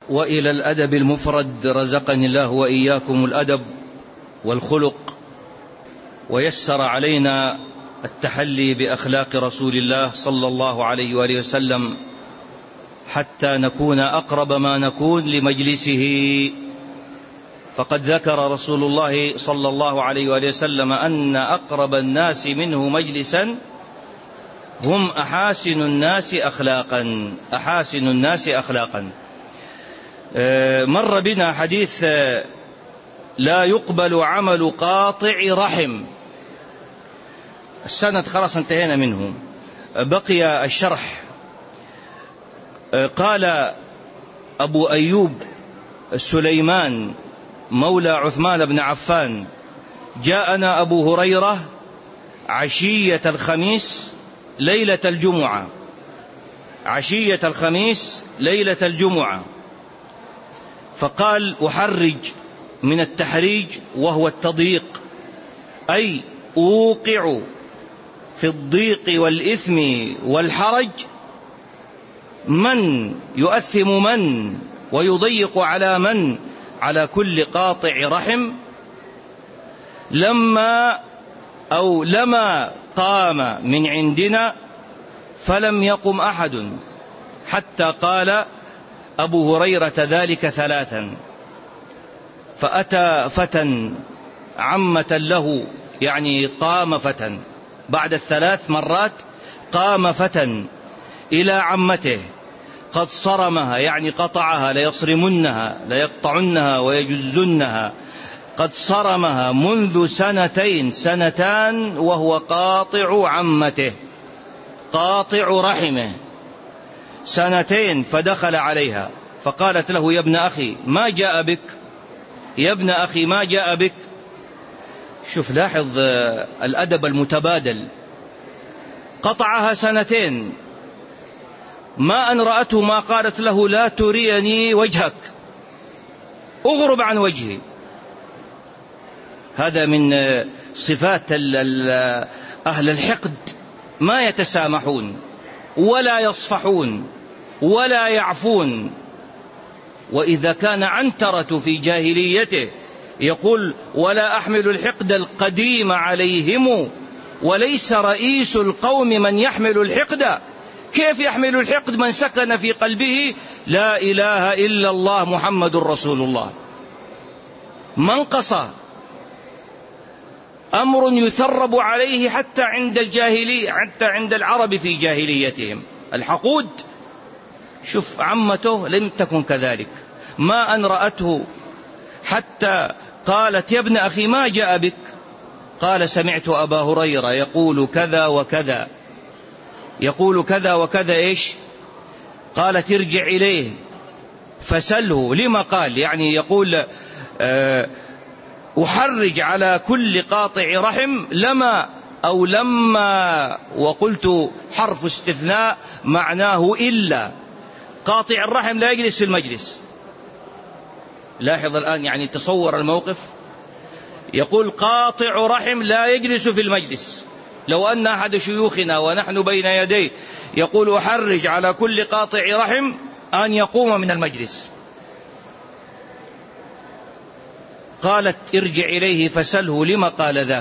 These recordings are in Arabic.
وإلى الأدب المفرد. رزقني الله وإياكم الأدب والخلق، ويسر علينا التحلي بأخلاق رسول الله صلى الله عليه وآله وسلم حتى نكون أقرب ما نكون لمجلسه. فقد ذكر رسول الله صلى الله عليه وآله وسلم أن أقرب الناس منه مجلسا هم أحاسن الناس أخلاقا. أحاسن الناس أخلاقا. مر بنا حديث لا يقبل عمل قاطع رحم. السند خلاص انتهينا منه، بقي الشرح. قال أبو أيوب سليمان مولى عثمان بن عفان: جاءنا أبو هريرة عشية الخميس ليلة الجمعة. عشية الخميس ليلة الجمعة، فقال: أحرج من التحريج وهو التضييق، أي أوقع في الضيق والإثم والحرج من يؤثم من ويضيق على من، على كل قاطع رحم. لما قام من عندنا فلم يقم أحد حتى قال أبو هريرة ذلك ثلاثا. فأتى فتى عمة له، يعني قام فتى بعد الثلاث مرات، قام فتى إلى عمته قد صرمها، يعني قطعها، ليصرمنها ليقطعنها ويجزنها، قد صرمها منذ سنتان وهو قاطع عمته، قاطع رحمه 2 فدخل عليها فقالت له: يا ابن أخي ما جاء بك؟ يا ابن أخي ما جاء بك؟ شوف، لاحظ الأدب المتبادل. قطعها 2 ما أن رأته ما قالت له: لا تريني وجهك، أغرب عن وجهي. هذا من صفات أهل الحقد، ما يتسامحون ولا يصفحون ولا يعفون. وإذا كان عنترة في جاهليته يقول: ولا أحمل الحقد القديم عليهم، وليس رئيس القوم من يحمل الحقد. كيف يحمل الحقد من سكن في قلبه لا إله إلا الله محمد رسول الله؟ منقصة، أمر يثرب عليه حتى عند الجاهلية، حتى عند العرب في جاهليتهم. الحقود. شوف، عمته لم تكن كذلك، ما أن رأته حتى قالت: يا ابن أخي ما جاء بك؟ قال: سمعت أبا هريرة يقول كذا وكذا، يقول كذا وكذا. إيش؟ قالت: ارجع إليه فسله لما قال، يعني يقول أحرج على كل قاطع رحم لما وقلت حرف استثناء معناه إلا. قاطع الرحم لا يجلس في المجلس. لاحظ الآن، يعني تصور الموقف. يقول قاطع رحم لا يجلس في المجلس. لو أن أحد شيوخنا ونحن بين يديه يقول أحرج على كل قاطع رحم أن يقوم من المجلس. قالت: ارجع إليه فسله لما قال ذاك.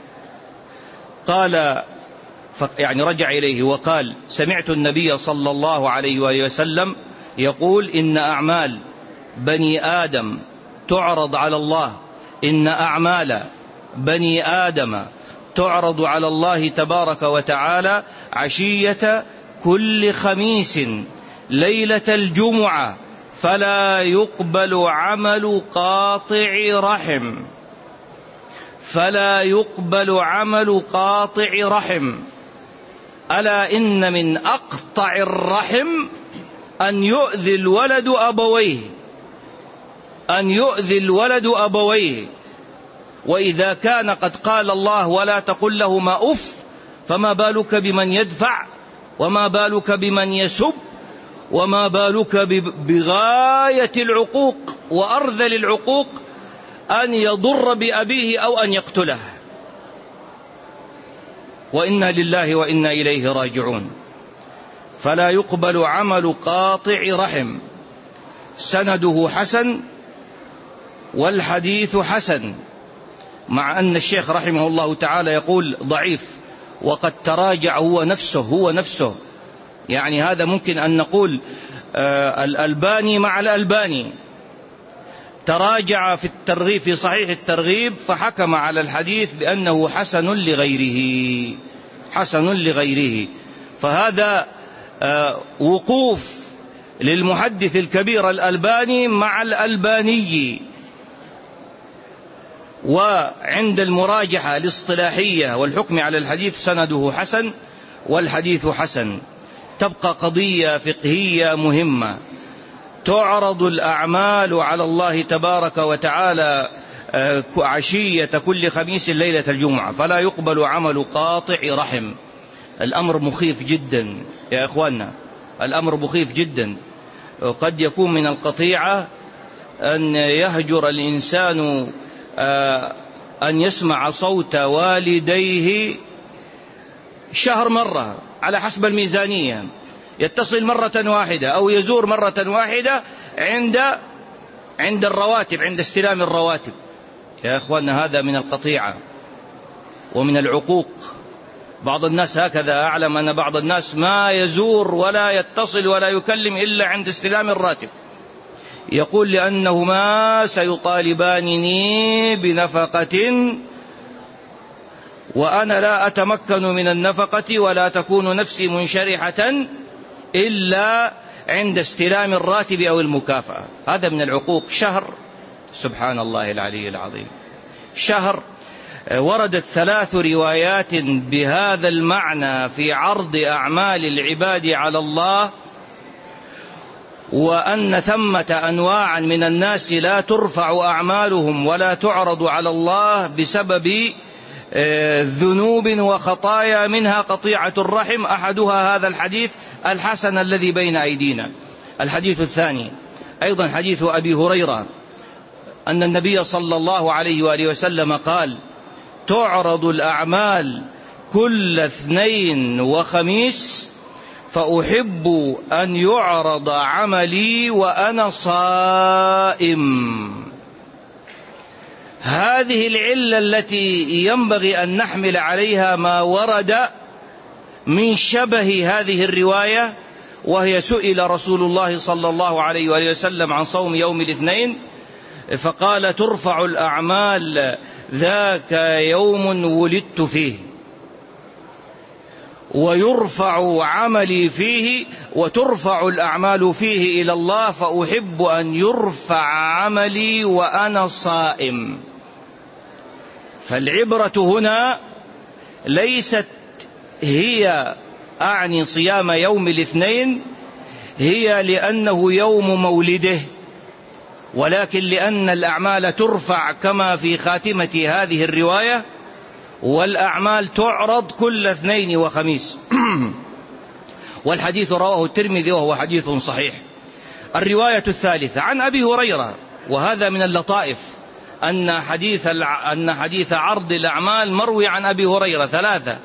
قال، يعني رجع إليه وقال: سمعت النبي صلى الله عليه وآله وسلم يقول: إن أعمال بني آدم تعرض على الله، إن أعمال بني آدم تعرض على الله تبارك وتعالى عشية كل خميس ليلة الجمعة، فلا يقبل عمل قاطع رحم، فلا يقبل عمل قاطع رحم. ألا إن من أقطع الرحم أن يؤذي الولد أبويه، أن يؤذي الولد أبويه. وإذا كان قد قال الله: ولا تقل لهما أف، فما بالك بمن يدفع، وما بالك بمن يسب، وما بالك بغاية العقوق وأرذل العقوق أن يضر بأبيه أو أن يقتله. وإنا لله وإنا إليه راجعون. فلا يقبل عمل قاطع رحم. سنده حسن والحديث حسن، مع أن الشيخ رحمه الله تعالى يقول ضعيف، وقد تراجع هو نفسه. يعني هذا ممكن أن نقول الألباني مع الألباني تراجع في الترغيب، في صحيح الترغيب، فحكم على الحديث بأنه حسن لغيره. فهذا وقوف للمحدث الكبير الألباني مع الألباني. وعند المراجحة الاصطلاحية والحكم على الحديث سنده حسن والحديث حسن. تبقى قضية فقهية مهمة: تعرض الأعمال على الله تبارك وتعالى عشية كل خميس ليلة الجمعة، فلا يقبل عمل قاطع رحم. الأمر مخيف جدا يا إخواننا، الأمر مخيف جدا. قد يكون من القطيعة أن يهجر الإنسان أن يسمع صوت والديه شهر مرة على حسب الميزانية، يتصل مرة واحدة أو يزور مرة واحدة عند الرواتب، عند استلام الرواتب. يا إخواننا هذا من القطيعة ومن العقوق. بعض الناس هكذا، أعلم أن بعض الناس ما يزور ولا يتصل ولا يكلم إلا عند استلام الراتب، يقول لأنهما سيطالبانني بنفقة وأنا لا أتمكن من النفقة ولا تكون نفسي منشرحة إلا عند استلام الراتب أو المكافأة. هذا من العقوق. شهر، سبحان الله العلي العظيم، شهر وردت 3 روايات بهذا المعنى في عرض أعمال العباد على الله، وأن ثمة أنواعا من الناس لا ترفع أعمالهم ولا تعرض على الله بسبب ذنوب وخطايا، منها قطيعة الرحم. أحدها هذا الحديث الحسن الذي بين أيدينا. الحديث الثاني أيضا حديث أبي هريرة أن النبي صلى الله عليه وآله وسلم قال: تعرض الأعمال كل اثنين وخميس فأحب أن يعرض عملي وأنا صائم. هذه العلة التي ينبغي أن نحمل عليها ما ورد من شبه هذه الرواية، وهي سئل رسول الله صلى الله عليه وآله وسلم عن صوم يوم الاثنين فقال: ترفع الأعمال ذاك يوم ولدت فيه، ويرفع عملي فيه، وترفع الأعمال فيه إلى الله، فأحب أن يرفع عملي وأنا صائم. فالعبرة هنا ليست هي أعني صيام يوم الاثنين هي لأنه يوم مولده، ولكن لأن الأعمال ترفع كما في خاتمة هذه الرواية، والأعمال تعرض كل اثنين وخميس. والحديث رواه الترمذي وهو حديث صحيح. الرواية الثالثة عن أبي هريرة، وهذا من اللطائف أن حديث عرض الأعمال مروي عن أبي هريرة، 3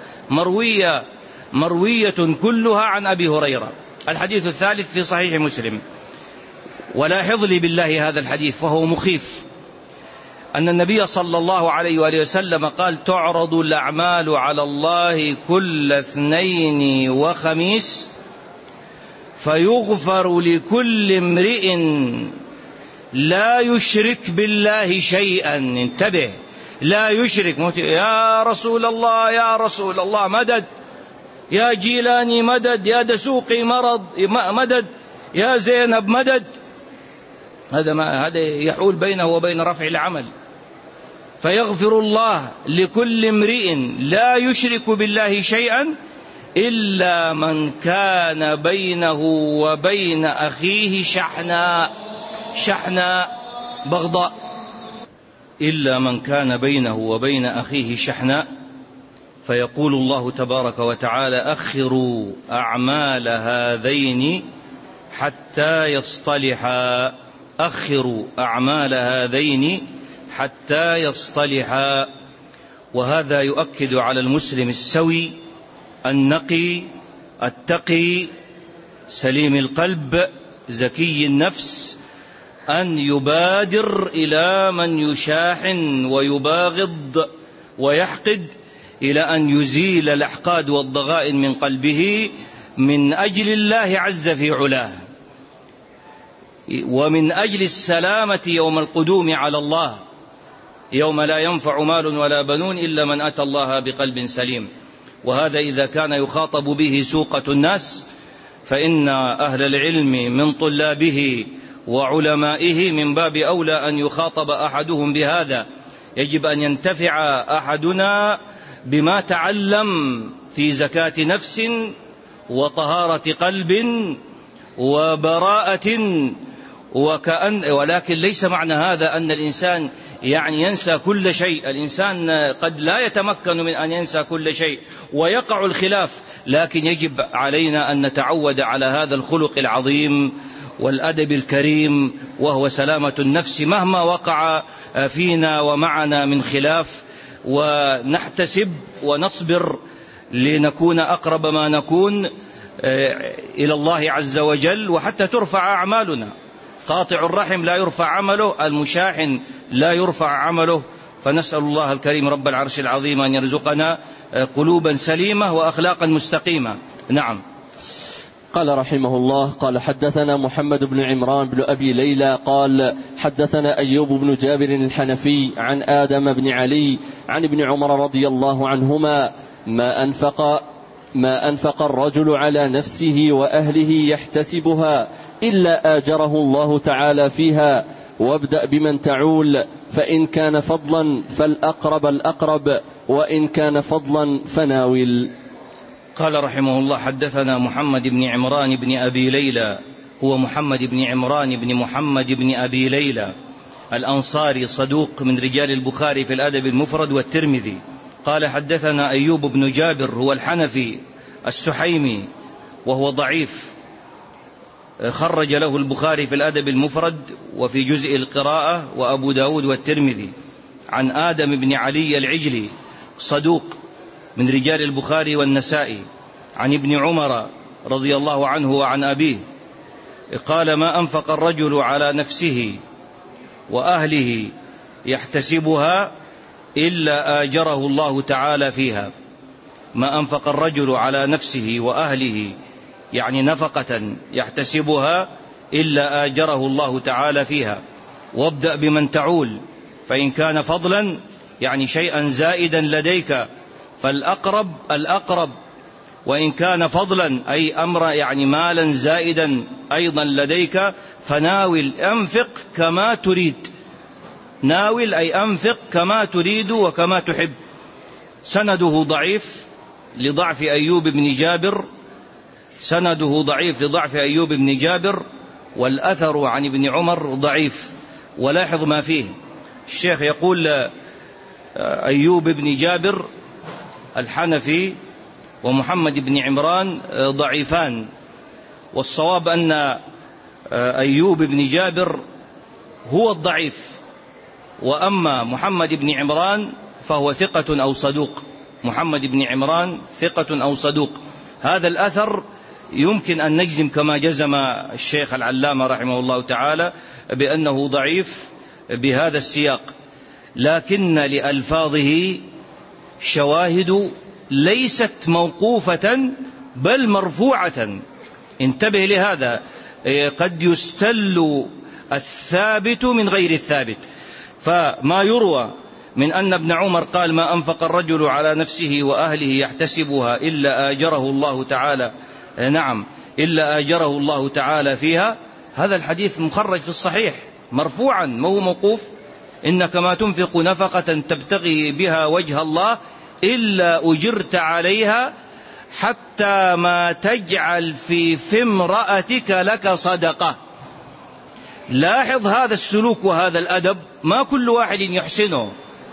مروية كلها عن أبي هريرة. الحديث الثالث في صحيح مسلم. ولاحظ لي بالله هذا الحديث فهو مخيف، أن النبي صلى الله عليه وآله وسلم قال: تعرض الأعمال على الله كل اثنين وخميس فيغفر لكل امرئ لا يشرك بالله شيئا. انتبه، لا يشرك. يا رسول الله يا رسول الله مدد، يا جيلاني مدد، يا دسوقي مدد، يا زينب مدد. هذا يحول بينه وبين رفع العمل. فيغفر الله لكل امرئ لا يشرك بالله شيئا إلا من كان بينه وبين أخيه شحناء بغضاء، إلا من كان بينه وبين أخيه شحناء. فيقول الله تبارك وتعالى: أخروا أعمال هذين حتى يصطلحا، أخروا أعمال هذين حتى يصطلحا. وهذا يؤكد على المسلم السوي النقي التقي سليم القلب زكي النفس أن يبادر إلى من يشاحن ويباغض ويحقد إلى أن يزيل الأحقاد والضغائن من قلبه من أجل الله عز في علاه، ومن أجل السلامة يوم القدوم على الله، يوم لا ينفع مال ولا بنون إلا من أتى الله بقلب سليم. وهذا إذا كان يخاطب به سوقة الناس، فإن أهل العلم من طلابه وعلمائه من باب أولى أن يخاطب أحدهم بهذا. يجب أن ينتفع أحدنا بما تعلم في زكاة نفس وطهارة قلب وبراءة، ولكن ليس معنى هذا أن الإنسان يعني ينسى كل شيء. الإنسان قد لا يتمكن من أن ينسى كل شيء ويقع الخلاف، لكن يجب علينا أن نتعود على هذا الخلق العظيم والأدب الكريم، وهو سلامة النفس مهما وقع فينا ومعنا من خلاف، ونحتسب ونصبر لنكون أقرب ما نكون إلى الله عز وجل، وحتى ترفع أعمالنا. قاطع الرحم لا يرفع عمله، المشاحن لا يرفع عمله. فنسأل الله الكريم رب العرش العظيم أن يرزقنا قلوبا سليمة وأخلاقا مستقيمة. نعم. قال رحمه الله: قال حدثنا محمد بن عمران بن أبي ليلى قال حدثنا أيوب بن جابر الحنفي عن آدم بن علي عن ابن عمر رضي الله عنهما: ما أنفق الرجل على نفسه وأهله يحتسبها إلا آجره الله تعالى فيها، وابدأ بمن تعول، فإن كان فضلا فالأقرب الأقرب، وإن كان فضلا فناول. قال رحمه الله: حدثنا محمد بن عمران بن أبي ليلى، هو محمد بن عمران بن محمد بن أبي ليلى الأنصاري، صدوق من رجال البخاري في الأدب المفرد والترمذي. قال حدثنا أيوب بن جابر، هو الحنفي السحيمي وهو ضعيف، خرج له البخاري في الأدب المفرد وفي جزء القراءة وأبو داود والترمذي. عن آدم بن علي العجلي، صدوق من رجال البخاري والنسائي. عن ابن عمر رضي الله عنه وعن أبيه قال: ما أنفق الرجل على نفسه وأهله يحتسبها إلا آجره الله تعالى فيها. ما أنفق الرجل على نفسه وأهله يعني نفقة يحتسبها إلا آجره الله تعالى فيها. وابدأ بمن تعول، فإن كان فضلا يعني شيئا زائدا لديك فالأقرب الأقرب، وإن كان فضلا أي أمر يعني مالا زائدا أيضا لديك فناول، أنفق كما تريد. ناول أي أنفق كما تريد وكما تحب. سنده ضعيف لضعف أيوب بن جابر، سنده ضعيف لضعف أيوب بن جابر، والأثر عن ابن عمر ضعيف. ولاحظ ما فيه، الشيخ يقول: أيوب بن جابر الحنفي ومحمد بن عمران ضعيفان، والصواب أن أيوب بن جابر هو الضعيف، وأما محمد بن عمران فهو ثقة أو صدوق. محمد بن عمران ثقة أو صدوق. هذا الأثر يمكن أن نجزم كما جزم الشيخ العلامة رحمه الله تعالى بأنه ضعيف بهذا السياق، لكن لألفاظه شواهد ليست موقوفة بل مرفوعة. انتبه لهذا، قد يستل الثابت من غير الثابت. فما يروى من أن ابن عمر قال: ما أنفق الرجل على نفسه وأهله يحتسبها إلا آجره الله تعالى، نعم، إلا آجره الله تعالى فيها، هذا الحديث مخرج في الصحيح مرفوعا، ما هو موقوف. إنك ما تنفق نفقة تبتغي بها وجه الله إلا أجرت عليها حتى ما تجعل في امرأتك لك صدقة. لاحظ هذا السلوك وهذا الأدب، ما كل واحد يحسنه،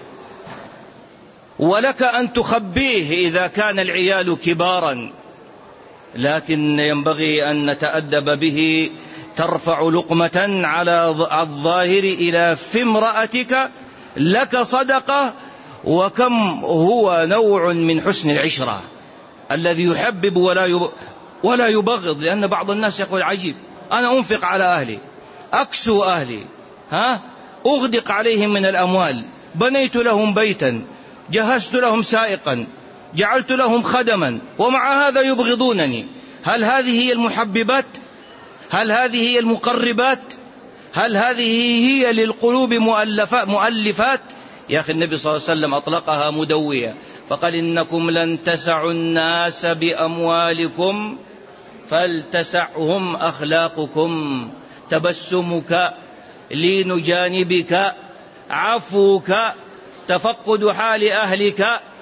ولك أن تخبيه إذا كان العيال كبارا، لكن ينبغي أن نتأدب به. ترفع لقمة على الظاهر إلى في امرأتك لك صدقة، وكم هو نوع من حسن العشرة الذي يحبب ولا يبغض. لأن بعض الناس يقول: عجيب، أنا أنفق على أهلي أكسو أهلي، أغدق عليهم من الأموال، بنيت لهم بيتا، جهزت لهم سائقا، جعلت لهم خدما، ومع هذا يبغضونني. هل هذه هي المحببات؟ هل هذه هي المقربات؟ هل هذه هي للقلوب مؤلفات؟ يا أخي النبي صلى الله عليه وسلم أطلقها مدوية، فقال إنكم لن تسعوا الناس بأموالكم فلتسعهم أخلاقكم، تبسمك، لين جانبك، عفوك، تفقد حال أهلك،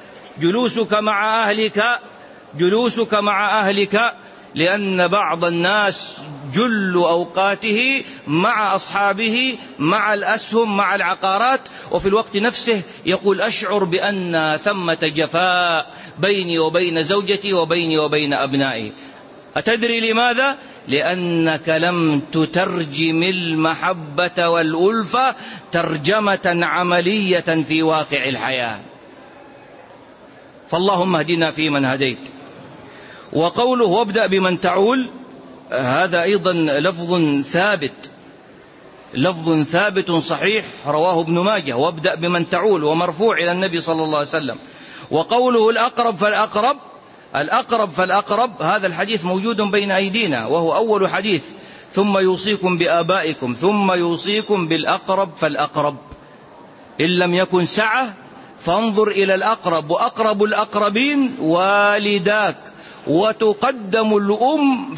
جلوسك مع أهلك، لأن بعض الناس جل أوقاته مع أصحابه، مع الأسهم، مع العقارات، وفي الوقت نفسه يقول أشعر بأن ثمة جفاء بيني وبين زوجتي وبيني وبين أبنائي. أتدري لماذا؟ لأنك لم تترجم المحبة والألفة ترجمة عملية في واقع الحياة. فاللهم اهدنا فيمن هديت. وقوله وابدأ بمن تعول، هذا أيضا لفظ ثابت صحيح رواه ابن ماجه، وابدأ بمن تعول، ومرفوع إلى النبي صلى الله عليه وسلم. وقوله الأقرب فالأقرب، هذا الحديث موجود بين أيدينا وهو أول حديث، ثم يوصيكم بآبائكم، ثم يوصيكم بالأقرب فالأقرب. إن لم يكن سعة فانظر إلى الأقرب، وأقرب الأقربين والداك، وتقدم الأم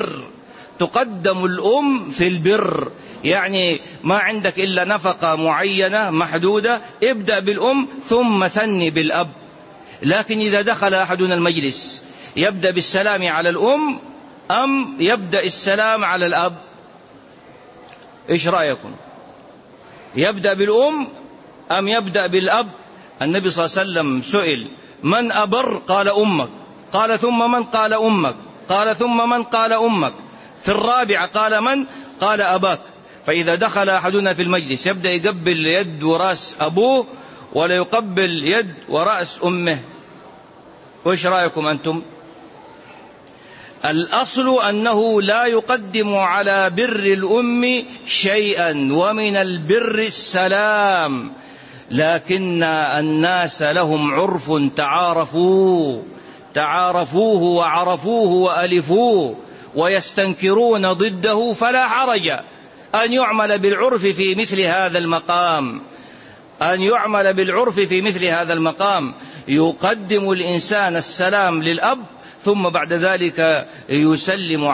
في البر، يعني ما عندك إلا نفقة معينة محدودة، ابدأ بالأم ثم ثني بالأب. لكن إذا دخل أحدنا المجلس يبدأ بالسلام على الأم أم يبدأ السلام على الأب؟ إيش رأيكم؟ يبدأ بالأم أم يبدأ بالأب؟ النبي صلى الله عليه وسلم سئل من أبر؟ قال أمك. قال ثم من؟ قال أمك. قال ثم من؟ قال أمك. في الرابعة قال من؟ قال أباك. فإذا دخل أحدنا في المجلس يبدأ يقبل يد ورأس أبوه ولا يقبل يد ورأس أمه؟ وإيش رأيكم أنتم؟ الأصل أنه لا يقدم على بر الأم شيئا، ومن البر السلام، لكن الناس لهم عرف تعارفوه وعرفوه وألفوه ويستنكرون ضده، فلا حرج أن يعمل بالعرف في مثل هذا المقام. يقدم الإنسان السلام للأب، ثم بعد ذلك يسلم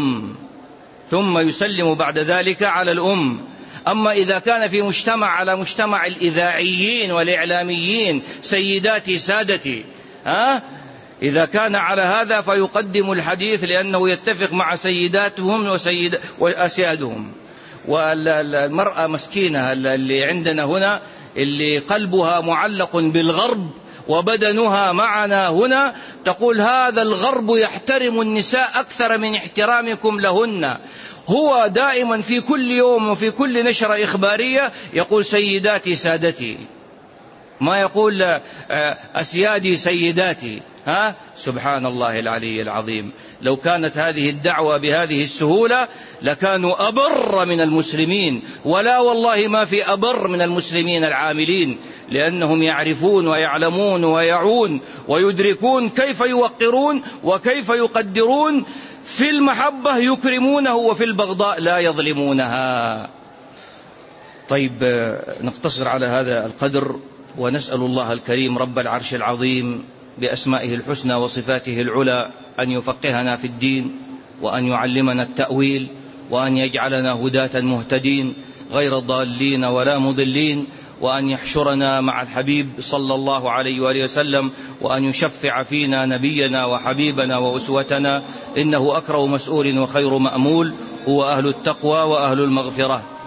بعد ذلك على الأم. أما إذا كان في على مجتمع الإذاعيين والإعلاميين سيداتي سادتي، إذا كان على هذا فيقدم الحديث لأنه يتفق مع سيداتهم وأسيادهم. والمرأة مسكينة اللي عندنا هنا، اللي قلبها معلق بالغرب وبدنها معنا هنا، تقول هذا الغرب يحترم النساء أكثر من احترامكم لهن. هو دائما في كل يوم وفي كل نشرة إخبارية يقول سيداتي سادتي، ما يقول أسيادي سيداتي. سبحان الله العلي العظيم. لو كانت هذه الدعوة بهذه السهولة لكانوا أبر من المسلمين، ولا والله ما في أبر من المسلمين العاملين، لأنهم يعرفون ويعلمون ويعون ويدركون كيف يوقرون وكيف يقدرون. في المحبة يكرمونه، وفي البغضاء لا يظلمونها. طيب، نقتصر على هذا القدر، ونسأل الله الكريم رب العرش العظيم بأسمائه الحسنى وصفاته العلى أن يفقهنا في الدين، وأن يعلمنا التأويل، وأن يجعلنا هداة مهتدين غير ضالين ولا مضلين، وأن يحشرنا مع الحبيب صلى الله عليه وآله وسلم، وأن يشفع فينا نبينا وحبيبنا وأسوتنا، إنه أكرم مسؤول وخير مأمول، هو أهل التقوى وأهل المغفرة.